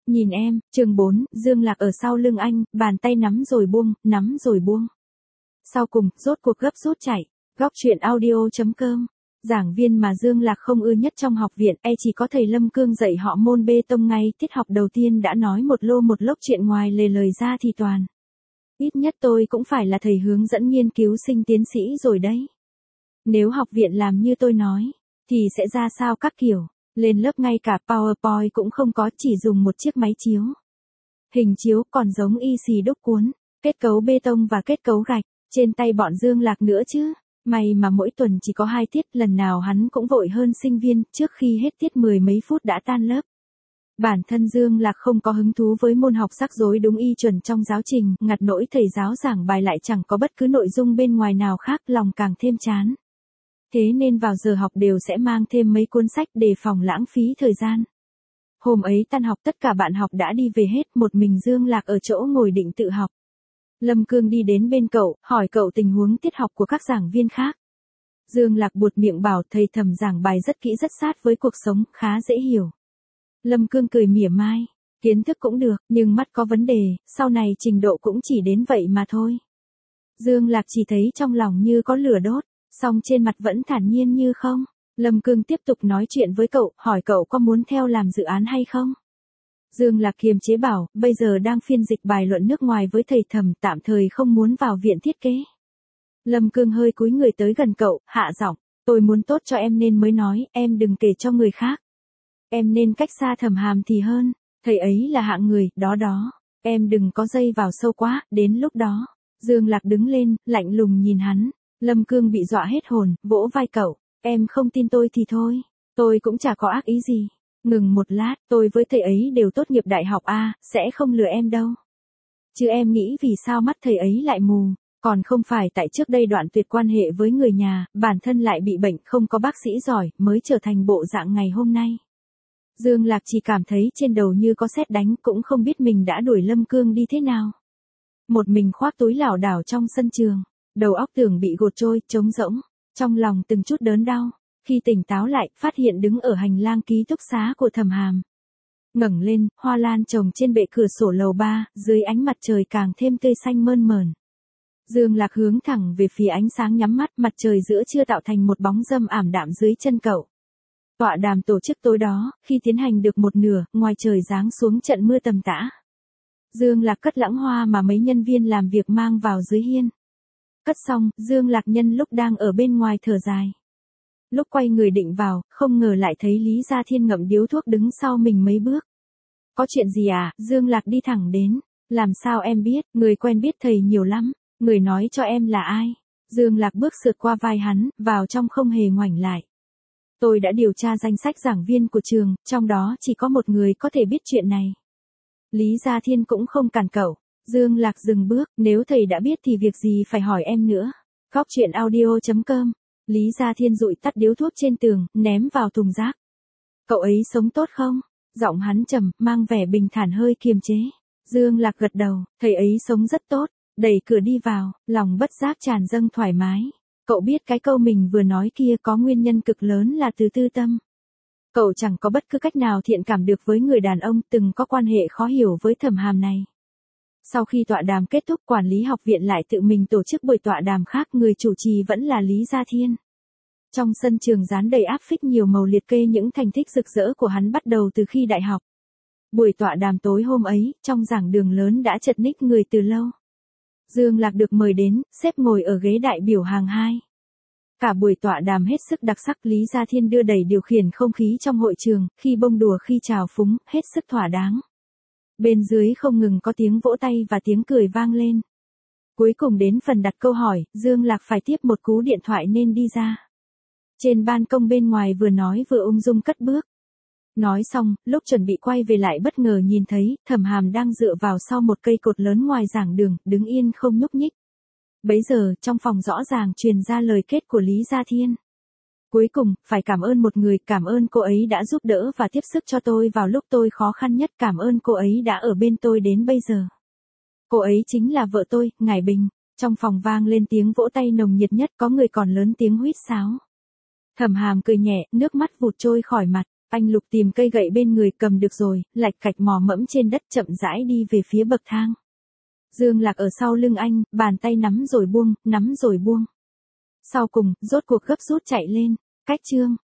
Nhìn em, chương 4, Dương Lạc ở sau lưng anh, bàn tay nắm rồi buông, nắm rồi buông. Sau cùng, rốt cuộc gấp rút chạy. Góc truyện audio.com. Giảng viên mà Dương Lạc không ưa nhất trong học viện, chỉ có thầy Lâm Cương dạy họ môn bê tông ngay tiết học đầu tiên đã nói một lô một lốc chuyện ngoài lề lời ra thì toàn. Ít nhất tôi cũng phải là thầy hướng dẫn nghiên cứu sinh tiến sĩ rồi đấy. Nếu học viện làm như tôi nói, thì sẽ ra sao các kiểu. Lên lớp ngay cả PowerPoint cũng không có, chỉ dùng một chiếc máy chiếu. Hình chiếu còn giống y xì đúc cuốn, kết cấu bê tông và kết cấu gạch, trên tay bọn Dương Lạc nữa chứ. May mà mỗi tuần chỉ có 2 tiết, lần nào hắn cũng vội hơn sinh viên, trước khi hết tiết 10 mấy phút đã tan lớp. Bản thân Dương Lạc không có hứng thú với môn học rắc rối đúng y chuẩn trong giáo trình, ngặt nỗi thầy giáo giảng bài lại chẳng có bất cứ nội dung bên ngoài nào khác, lòng càng thêm chán. Thế nên vào giờ học đều sẽ mang thêm mấy cuốn sách để phòng lãng phí thời gian. Hôm ấy tan học tất cả bạn học đã đi về hết, một mình Dương Lạc ở chỗ ngồi định tự học. Lâm Cương đi đến bên cậu, hỏi cậu tình huống tiết học của các giảng viên khác. Dương Lạc buột miệng bảo thầy Thẩm giảng bài rất kỹ rất sát với cuộc sống, khá dễ hiểu. Lâm Cương cười mỉa mai, kiến thức cũng được, nhưng mắt có vấn đề, sau này trình độ cũng chỉ đến vậy mà thôi. Dương Lạc chỉ thấy trong lòng như có lửa đốt, song trên mặt vẫn thản nhiên như không. Lâm Cương tiếp tục nói chuyện với cậu, hỏi cậu có muốn theo làm dự án hay không. Dương Lạc kiềm chế bảo, bây giờ đang phiên dịch bài luận nước ngoài với thầy Thẩm, tạm thời không muốn vào viện thiết kế. Lâm Cương hơi cúi người tới gần cậu, hạ giọng, tôi muốn tốt cho em nên mới nói, em đừng kể cho người khác. Em nên cách xa Thẩm Hàm thì hơn, thầy ấy là hạng người, đó, em đừng có dây vào sâu quá, đến lúc đó. Dương Lạc đứng lên, lạnh lùng nhìn hắn. Lâm Cương bị dọa hết hồn, vỗ vai cậu, em không tin tôi thì thôi, tôi cũng chả có ác ý gì. Ngừng một lát, tôi với thầy ấy đều tốt nghiệp đại học A, sẽ không lừa em đâu. Chứ em nghĩ vì sao mắt thầy ấy lại mù, còn không phải tại trước đây đoạn tuyệt quan hệ với người nhà, bản thân lại bị bệnh không có bác sĩ giỏi, mới trở thành bộ dạng ngày hôm nay. Dương Lạc chỉ cảm thấy trên đầu như có sét đánh, cũng không biết mình đã đuổi Lâm Cương đi thế nào. Một mình khoác túi lảo đảo trong sân trường, đầu óc tưởng bị gột trôi, trống rỗng, trong lòng từng chút đớn đau. Khi tỉnh táo lại, phát hiện đứng ở hành lang ký túc xá của Thẩm Hàm. Ngẩng lên, hoa lan trồng trên bệ cửa sổ lầu 3, dưới ánh mặt trời càng thêm tươi xanh mơn mởn. Dương Lạc hướng thẳng về phía ánh sáng nhắm mắt, mặt trời giữa trưa tạo thành một bóng râm ảm đạm dưới chân cậu. Tọa đàm tổ chức tối đó, khi tiến hành được một nửa, ngoài trời giáng xuống trận mưa tầm tã. Dương Lạc cất lãng hoa mà mấy nhân viên làm việc mang vào dưới hiên. Cất xong, Dương Lạc nhân lúc đang ở bên ngoài thở dài. Lúc quay người định vào, không ngờ lại thấy Lý Gia Thiên ngậm điếu thuốc đứng sau mình mấy bước. Có chuyện gì à? Dương Lạc đi thẳng đến. Làm sao em biết, người quen biết thầy nhiều lắm, người nói cho em là ai? Dương Lạc bước sượt qua vai hắn, vào trong không hề ngoảnh lại. Tôi đã điều tra danh sách giảng viên của trường, trong đó chỉ có một người có thể biết chuyện này. Lý Gia Thiên cũng không cản cậu. Dương Lạc dừng bước, nếu thầy đã biết thì việc gì phải hỏi em nữa. Góc truyện audio.com. Lý Gia Thiên dụi tắt điếu thuốc trên tường, ném vào thùng rác. Cậu ấy sống tốt không? Giọng hắn trầm, mang vẻ bình thản hơi kiềm chế. Dương Lạc gật đầu, thầy ấy sống rất tốt. Đẩy cửa đi vào, lòng bất giác tràn dâng thoải mái. Cậu biết cái câu mình vừa nói kia có nguyên nhân cực lớn là từ tư tâm. Cậu chẳng có bất cứ cách nào thiện cảm được với người đàn ông từng có quan hệ khó hiểu với Thẩm Hàm này. Sau khi tọa đàm kết thúc, quản lý học viện lại tự mình tổ chức buổi tọa đàm khác, người chủ trì vẫn là Lý Gia Thiên. Trong sân trường dán đầy áp phích nhiều màu liệt kê những thành tích rực rỡ của hắn bắt đầu từ khi đại học. Buổi tọa đàm tối hôm ấy, trong giảng đường lớn đã chật ních người từ lâu. Dương Lạc được mời đến, xếp ngồi ở ghế đại biểu hàng 2. Cả buổi tọa đàm hết sức đặc sắc, Lý Gia Thiên đưa đẩy điều khiển không khí trong hội trường, khi bông đùa khi trào phúng, hết sức thỏa đáng. Bên dưới không ngừng có tiếng vỗ tay và tiếng cười vang lên. Cuối cùng đến phần đặt câu hỏi, Dương Lạc phải tiếp một cú điện thoại nên đi ra. Trên ban công bên ngoài vừa nói vừa ung dung cất bước. Nói xong, lúc chuẩn bị quay về lại bất ngờ nhìn thấy, Thẩm Hàm đang dựa vào sau một cây cột lớn ngoài giảng đường, đứng yên không nhúc nhích. Bấy giờ, trong phòng rõ ràng truyền ra lời kết của Lý Gia Thiên. Cuối cùng, phải cảm ơn một người, cảm ơn cô ấy đã giúp đỡ và tiếp sức cho tôi vào lúc tôi khó khăn nhất, cảm ơn cô ấy đã ở bên tôi đến bây giờ. Cô ấy chính là vợ tôi, Ngải Bình. Trong phòng vang lên tiếng vỗ tay nồng nhiệt nhất, có người còn lớn tiếng huýt sáo. Thẩm Hàm cười nhẹ, nước mắt vụt trôi khỏi mặt. Anh Lục tìm cây gậy bên người cầm được rồi, lạch cạch mò mẫm trên đất chậm rãi đi về phía bậc thang. Dương Lạc ở sau lưng anh, bàn tay nắm rồi buông, nắm rồi buông. Sau cùng, rốt cuộc gấp rút chạy lên. Cách chương